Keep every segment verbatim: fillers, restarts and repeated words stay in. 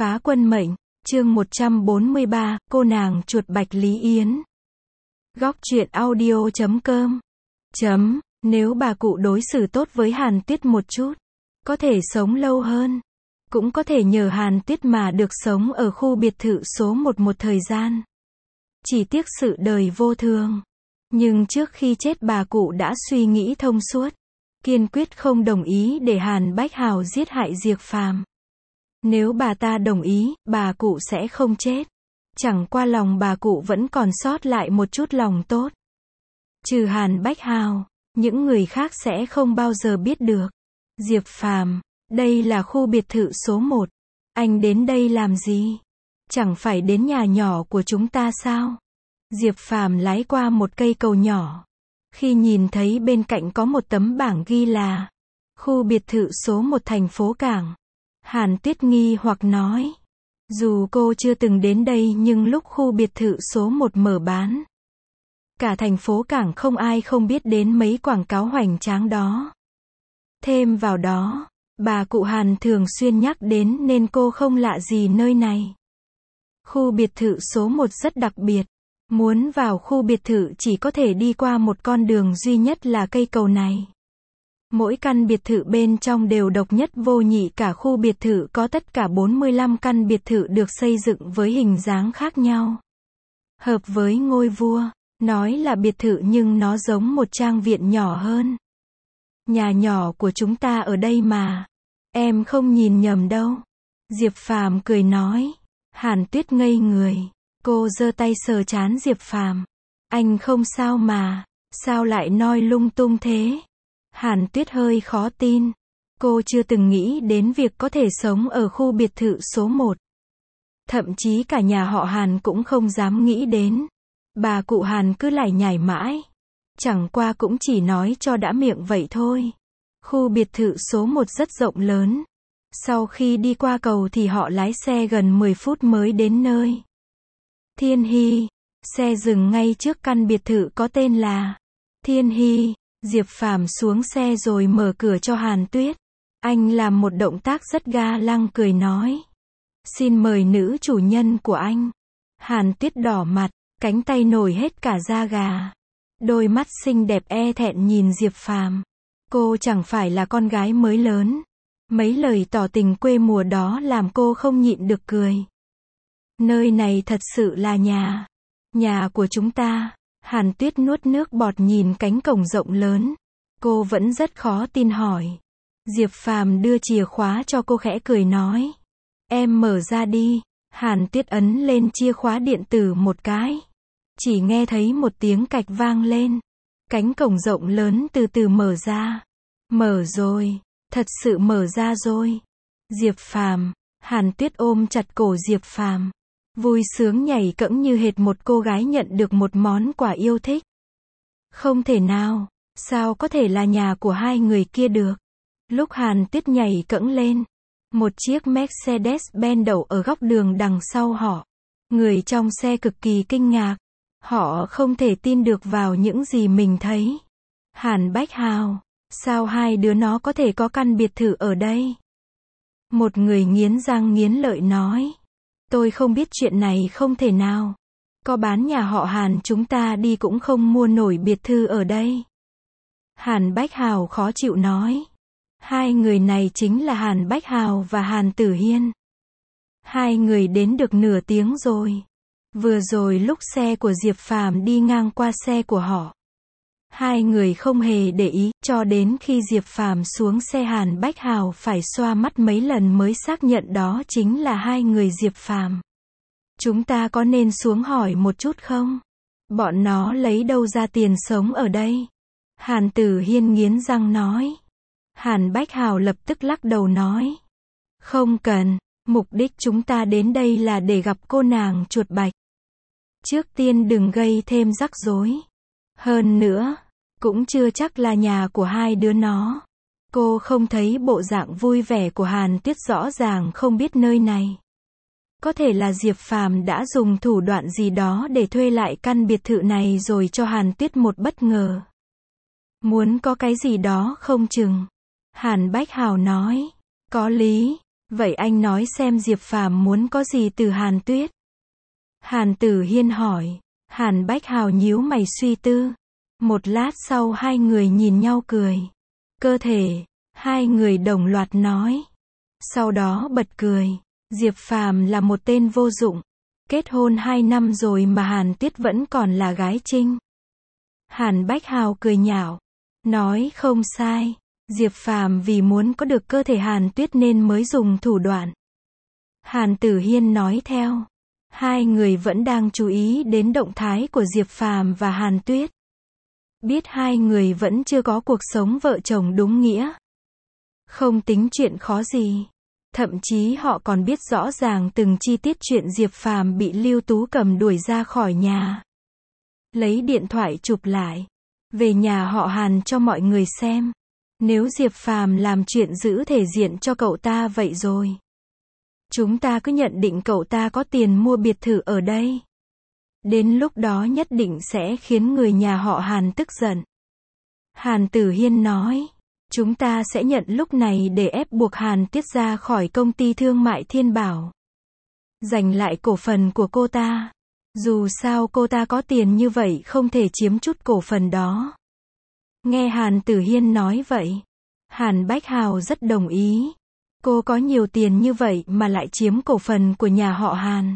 Phá quân mệnh, chương một trăm bốn mươi ba, cô nàng chuột bạch Lý Yến. Góc truyện audio chấm com. Chấm, nếu bà cụ đối xử tốt với Hàn Tuyết một chút, có thể sống lâu hơn. Cũng có thể nhờ Hàn Tuyết mà được sống ở khu biệt thự số một một thời gian. Chỉ tiếc sự đời vô thường. Nhưng trước khi chết bà cụ đã suy nghĩ thông suốt. Kiên quyết không đồng ý để Hàn Bách Hào giết hại Diệp Phàm. Nếu bà ta đồng ý, bà cụ sẽ không chết. Chẳng qua lòng bà cụ vẫn còn sót lại một chút lòng tốt. Trừ Hàn Bách Hào, những người khác sẽ không bao giờ biết được. Diệp Phàm, đây là khu biệt thự số một. Anh đến đây làm gì? Chẳng phải đến nhà nhỏ của chúng ta sao? Diệp Phàm lái qua một cây cầu nhỏ. Khi nhìn thấy bên cạnh có một tấm bảng ghi là khu biệt thự số một thành phố Cảng, Hàn Tuyết nghi hoặc nói. Dù cô chưa từng đến đây nhưng lúc khu biệt thự số một mở bán, cả thành phố Cảng không ai không biết đến mấy quảng cáo hoành tráng đó. Thêm vào đó, bà cụ Hàn thường xuyên nhắc đến nên cô không lạ gì nơi này. Khu biệt thự số một rất đặc biệt. Muốn vào khu biệt thự chỉ có thể đi qua một con đường duy nhất là cây cầu này. Mỗi căn biệt thự bên trong đều độc nhất vô nhị, cả khu biệt thự có tất cả bốn mươi lăm căn biệt thự được xây dựng với hình dáng khác nhau. Hợp với ngôi vua, nói là biệt thự nhưng nó giống một trang viện nhỏ hơn. Nhà nhỏ của chúng ta ở đây mà. Em không nhìn nhầm đâu. Diệp Phàm cười nói. Hàn Tuyết ngây người. Cô giơ tay sờ trán Diệp Phàm. Anh không sao mà, sao lại nói lung tung thế? Hàn Tuyết hơi khó tin. Cô chưa từng nghĩ đến việc có thể sống ở khu biệt thự số một. Thậm chí cả nhà họ Hàn cũng không dám nghĩ đến. Bà cụ Hàn cứ lải nhải mãi. Chẳng qua cũng chỉ nói cho đã miệng vậy thôi. Khu biệt thự số một rất rộng lớn. Sau khi đi qua cầu thì họ lái xe gần mười phút mới đến nơi. Thiên Hy, xe dừng ngay trước căn biệt thự có tên là Thiên Hy. Diệp Phàm xuống xe rồi mở cửa cho Hàn Tuyết. Anh làm một động tác rất ga lăng cười nói. Xin mời nữ chủ nhân của anh. Hàn Tuyết đỏ mặt, cánh tay nổi hết cả da gà. Đôi mắt xinh đẹp e thẹn nhìn Diệp Phàm. Cô chẳng phải là con gái mới lớn. Mấy lời tỏ tình quê mùa đó làm cô không nhịn được cười. Nơi này thật sự là nhà. Nhà của chúng ta. Hàn Tuyết nuốt nước bọt nhìn cánh cổng rộng lớn. Cô vẫn rất khó tin hỏi. Diệp Phàm đưa chìa khóa cho cô khẽ cười nói. Em mở ra đi. Hàn Tuyết ấn lên chìa khóa điện tử một cái. Chỉ nghe thấy một tiếng cạch vang lên. Cánh cổng rộng lớn từ từ mở ra. Mở rồi. Thật sự mở ra rồi. Diệp Phàm. Hàn Tuyết ôm chặt cổ Diệp Phàm. Vui sướng nhảy cẫng như hệt một cô gái nhận được một món quà yêu thích. Không thể nào, sao có thể là nhà của hai người kia được? Lúc Hàn Tuyết nhảy cẫng lên, một chiếc Mercedes-Benz đậu ở góc đường đằng sau họ. Người trong xe cực kỳ kinh ngạc. Họ không thể tin được vào những gì mình thấy. Hàn Bách Hào, sao hai đứa nó có thể có căn biệt thự ở đây? Một người nghiến răng nghiến lợi nói. Tôi không biết chuyện này không thể nào. Có bán nhà họ Hàn chúng ta đi cũng không mua nổi biệt thự ở đây. Hàn Bách Hào khó chịu nói. Hai người này chính là Hàn Bách Hào và Hàn Tử Hiên. Hai người đến được nửa tiếng rồi. Vừa rồi lúc xe của Diệp Phàm đi ngang qua xe của họ, hai người không hề để ý, cho đến khi Diệp Phàm xuống xe Hàn Bách Hào phải xoa mắt mấy lần mới xác nhận đó chính là hai người Diệp Phàm. Chúng ta có nên xuống hỏi một chút không? Bọn nó lấy đâu ra tiền sống ở đây? Hàn Tử Hiên nghiến răng nói. Hàn Bách Hào lập tức lắc đầu nói. Không cần, mục đích chúng ta đến đây là để gặp cô nàng chuột bạch. Trước tiên đừng gây thêm rắc rối. Hơn nữa, cũng chưa chắc là nhà của hai đứa nó. Cô không thấy bộ dạng vui vẻ của Hàn Tuyết rõ ràng không biết nơi này. Có thể là Diệp Phàm đã dùng thủ đoạn gì đó để thuê lại căn biệt thự này rồi cho Hàn Tuyết một bất ngờ. Muốn có cái gì đó không chừng. Hàn Bách Hào nói. Có lý. Vậy anh nói xem Diệp Phàm muốn có gì từ Hàn Tuyết? Hàn Tử Hiên hỏi. Hàn Bách Hào nhíu mày suy tư. Một lát sau hai người nhìn nhau cười. Cơ thể, hai người đồng loạt nói. Sau đó bật cười. Diệp Phàm là một tên vô dụng. Kết hôn hai năm rồi mà Hàn Tuyết vẫn còn là gái trinh. Hàn Bách Hào cười nhạo. Nói không sai. Diệp Phàm vì muốn có được cơ thể Hàn Tuyết nên mới dùng thủ đoạn. Hàn Tử Hiên nói theo. Hai người vẫn đang chú ý đến động thái của Diệp Phàm và Hàn Tuyết. Biết hai người vẫn chưa có cuộc sống vợ chồng đúng nghĩa. Không tính chuyện khó gì. Thậm chí họ còn biết rõ ràng từng chi tiết chuyện Diệp Phàm bị Lưu Tú Cầm đuổi ra khỏi nhà. Lấy điện thoại chụp lại. Về nhà họ Hàn cho mọi người xem. Nếu Diệp Phàm làm chuyện giữ thể diện cho cậu ta vậy rồi. Chúng ta cứ nhận định cậu ta có tiền mua biệt thự ở đây. Đến lúc đó nhất định sẽ khiến người nhà họ Hàn tức giận. Hàn Tử Hiên nói. Chúng ta sẽ nhận lúc này để ép buộc Hàn Tuyết ra khỏi công ty thương mại Thiên Bảo. Giành lại cổ phần của cô ta. Dù sao cô ta có tiền như vậy không thể chiếm chút cổ phần đó. Nghe Hàn Tử Hiên nói vậy. Hàn Bách Hào rất đồng ý. Cô có nhiều tiền như vậy mà lại chiếm cổ phần của nhà họ Hàn.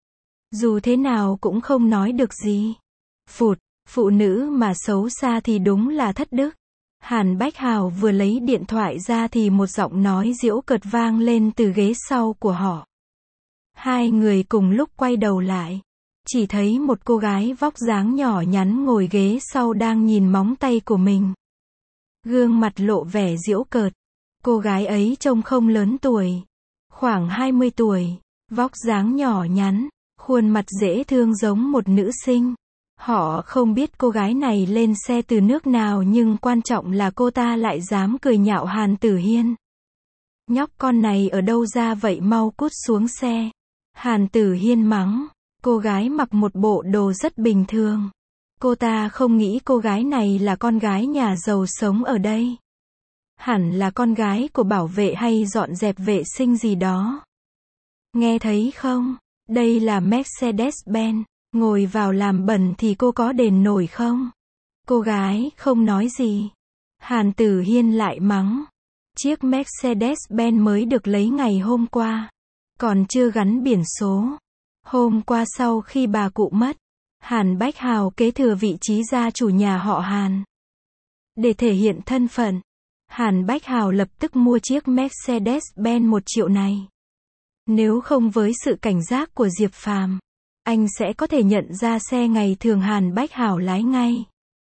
Dù thế nào cũng không nói được gì. Phụt, phụ nữ mà xấu xa thì đúng là thất đức. Hàn Bách Hào vừa lấy điện thoại ra thì một giọng nói giễu cợt vang lên từ ghế sau của họ. Hai người cùng lúc quay đầu lại. Chỉ thấy một cô gái vóc dáng nhỏ nhắn ngồi ghế sau đang nhìn móng tay của mình. Gương mặt lộ vẻ giễu cợt. Cô gái ấy trông không lớn tuổi. Khoảng hai mươi tuổi. Vóc dáng nhỏ nhắn. Khuôn mặt dễ thương giống một nữ sinh. Họ không biết cô gái này lên xe từ nước nào nhưng quan trọng là cô ta lại dám cười nhạo Hàn Tử Hiên. Nhóc con này ở đâu ra vậy, mau cút xuống xe. Hàn Tử Hiên mắng. Cô gái mặc một bộ đồ rất bình thường. Cô ta không nghĩ cô gái này là con gái nhà giàu sống ở đây. Hẳn là con gái của bảo vệ hay dọn dẹp vệ sinh gì đó. Nghe thấy không? Đây là Mercedes-Benz. Ngồi vào làm bẩn thì cô có đền nổi không? Cô gái không nói gì. Hàn Tử Hiên lại mắng. Chiếc Mercedes-Benz mới được lấy ngày hôm qua. Còn chưa gắn biển số. Hôm qua sau khi bà cụ mất, Hàn Bách Hào kế thừa vị trí gia chủ nhà họ Hàn. Để thể hiện thân phận, Hàn Bách Hào lập tức mua chiếc Mercedes-Benz một triệu này. Nếu không với sự cảnh giác của Diệp Phàm, anh sẽ có thể nhận ra xe ngày thường Hàn Bách Hào lái ngay.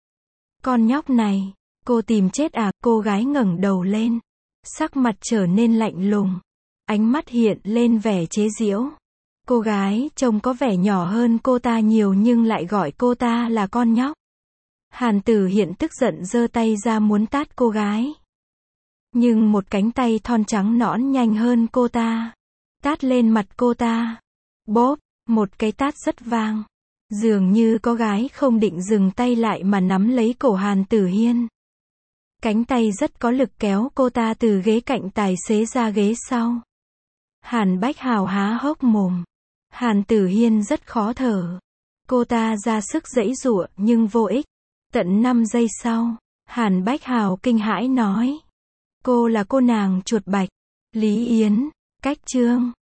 Con nhóc này, cô tìm chết à? Cô gái ngẩng đầu lên, sắc mặt trở nên lạnh lùng, ánh mắt hiện lên vẻ chế giễu. Cô gái trông có vẻ nhỏ hơn cô ta nhiều nhưng lại gọi cô ta là con nhóc. Hàn Tử Hiên tức giận giơ tay ra muốn tát cô gái. Nhưng một cánh tay thon trắng nõn nhanh hơn cô ta. Tát lên mặt cô ta. Bốp, một cái tát rất vang. Dường như có gái không định dừng tay lại mà nắm lấy cổ Hàn Tử Hiên. Cánh tay rất có lực kéo cô ta từ ghế cạnh tài xế ra ghế sau. Hàn Bách Hào há hốc mồm. Hàn Tử Hiên rất khó thở. Cô ta ra sức giãy giụa nhưng vô ích. Tận năm giây sau, Hàn Bách Hào kinh hãi nói. Cô là cô nàng chuột bạch. Lý Yến, cách chương.